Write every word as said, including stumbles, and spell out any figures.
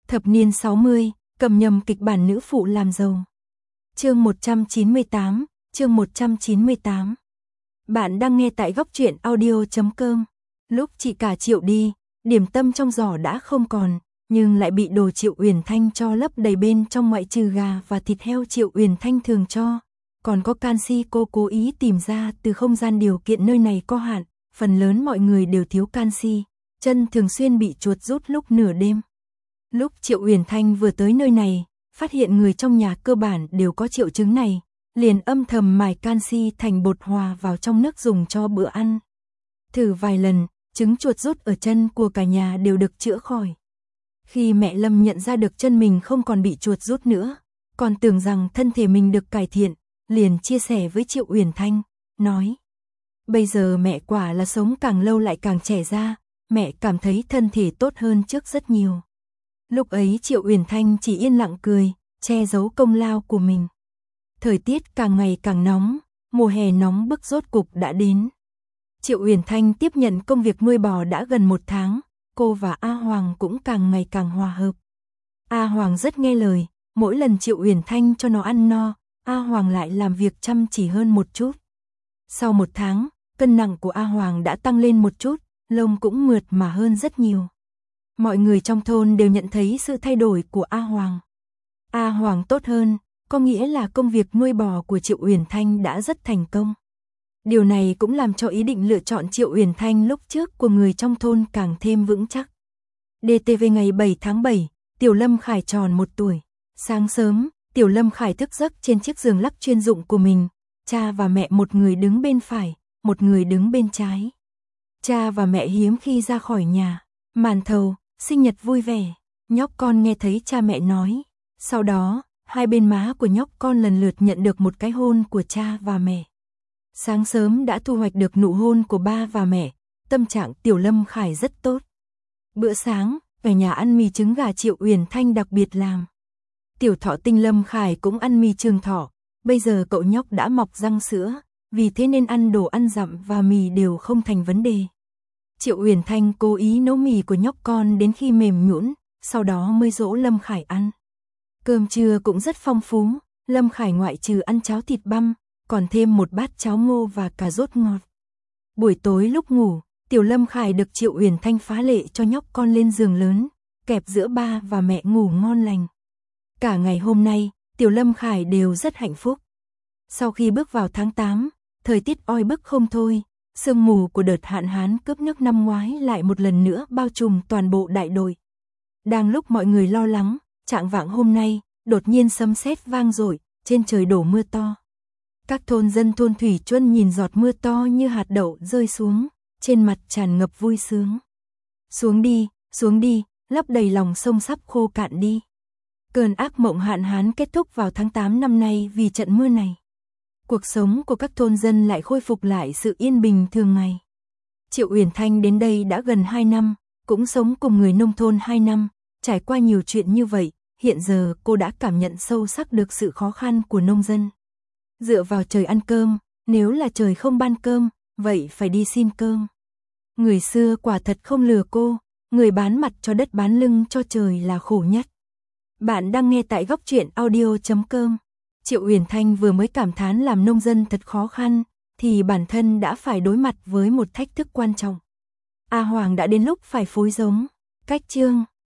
Thập niên sáu mươi, cầm nhầm kịch bản nữ phụ làm giàu. Chương một trăm chín mươi tám, chương một trăm chín mươi tám. Bạn đang nghe tại góc truyện audio chấm com. Lúc chị cả Triệu đi, điểm tâm trong giỏ đã không còn, nhưng lại bị đồ Triệu Uyển Thanh cho lấp đầy bên trong, ngoại trừ gà và thịt heo Triệu Uyển Thanh thường cho, còn có canxi cô cố ý tìm ra từ không gian, điều kiện nơi này có hạn, phần lớn mọi người đều thiếu canxi, chân thường xuyên bị chuột rút lúc nửa đêm. Lúc Triệu Uyển Thanh vừa tới nơi này, phát hiện người trong nhà cơ bản đều có triệu chứng này, liền âm thầm mài canxi thành bột hòa vào trong nước dùng cho bữa ăn. Thử vài lần, chứng chuột rút ở chân của cả nhà đều được chữa khỏi. Khi mẹ Lâm nhận ra được chân mình không còn bị chuột rút nữa, còn tưởng rằng thân thể mình được cải thiện, liền chia sẻ với Triệu Uyển Thanh, nói: bây giờ mẹ quả là sống càng lâu lại càng trẻ ra, mẹ cảm thấy thân thể tốt hơn trước rất nhiều. Lúc ấy Triệu Uyển Thanh chỉ yên lặng cười, che giấu công lao của mình. Thời tiết càng ngày càng nóng, mùa hè nóng bức rốt cục đã đến. Triệu Uyển Thanh tiếp nhận công việc nuôi bò đã gần một tháng, cô và A Hoàng cũng càng ngày càng hòa hợp. A Hoàng rất nghe lời, mỗi lần Triệu Uyển Thanh cho nó ăn no, A Hoàng lại làm việc chăm chỉ hơn một chút. Sau một tháng, cân nặng của A Hoàng đã tăng lên một chút, lông cũng mượt mà hơn rất nhiều. Mọi người trong thôn đều nhận thấy sự thay đổi của A Hoàng. A Hoàng tốt hơn, có nghĩa là công việc nuôi bò của Triệu Uyển Thanh đã rất thành công. Điều này cũng làm cho ý định lựa chọn Triệu Uyển Thanh lúc trước của người trong thôn càng thêm vững chắc. đê tê vê ngày bảy tháng bảy, Tiểu Lâm Khải tròn một tuổi. Sáng sớm, Tiểu Lâm Khải thức giấc trên chiếc giường lắc chuyên dụng của mình. Cha và mẹ một người đứng bên phải, một người đứng bên trái. Cha và mẹ hiếm khi ra khỏi nhà. Màn thầu, sinh nhật vui vẻ. Nhóc con nghe thấy cha mẹ nói. Sau đó, hai bên má của nhóc con lần lượt nhận được một cái hôn của cha và mẹ. Sáng sớm đã thu hoạch được nụ hôn của ba và mẹ, tâm trạng Tiểu Lâm Khải rất tốt. Bữa sáng, ở nhà ăn mì trứng gà Triệu Uyển Thanh đặc biệt làm. Tiểu Thọ Tinh Lâm Khải cũng ăn mì Trường Thọ, bây giờ cậu nhóc đã mọc răng sữa, vì thế nên ăn đồ ăn dặm và mì đều không thành vấn đề. Triệu Uyển Thanh cố ý nấu mì của nhóc con đến khi mềm nhũn, sau đó mới dỗ Lâm Khải ăn. Cơm trưa cũng rất phong phú, Lâm Khải ngoại trừ ăn cháo thịt băm, còn thêm một bát cháo ngô và cà rốt ngọt. Buổi tối lúc ngủ, Tiểu Lâm Khải được Triệu Uyển Thanh phá lệ cho nhóc con lên giường lớn, kẹp giữa ba và mẹ ngủ ngon lành. Cả ngày hôm nay, Tiểu Lâm Khải đều rất hạnh phúc. Sau khi bước vào tháng tám, thời tiết oi bức không thôi, sương mù của đợt hạn hán cướp nước năm ngoái lại một lần nữa bao trùm toàn bộ đại đội. Đang lúc mọi người lo lắng, chạng vạng hôm nay, đột nhiên sấm sét vang dội, trên trời đổ mưa to. Các thôn dân thôn Thủy Chuân nhìn giọt mưa to như hạt đậu rơi xuống, trên mặt tràn ngập vui sướng. Xuống đi, xuống đi, lấp đầy lòng sông sắp khô cạn đi. Cơn ác mộng hạn hán kết thúc vào tháng tám năm nay vì trận mưa này. Cuộc sống của các thôn dân lại khôi phục lại sự yên bình thường ngày. Triệu Uyển Thanh đến đây đã gần hai năm, cũng sống cùng người nông thôn hai năm, trải qua nhiều chuyện như vậy, hiện giờ cô đã cảm nhận sâu sắc được sự khó khăn của nông dân. Dựa vào trời ăn cơm, nếu là trời không ban cơm, vậy phải đi xin cơm. Người xưa quả thật không lừa cô, người bán mặt cho đất bán lưng cho trời là khổ nhất. Bạn đang nghe tại góc truyện audio chấm com. Triệu Uyển Thanh vừa mới cảm thán làm nông dân thật khó khăn, thì bản thân đã phải đối mặt với một thách thức quan trọng. A Hoàng đã đến lúc phải phối giống. Cách chương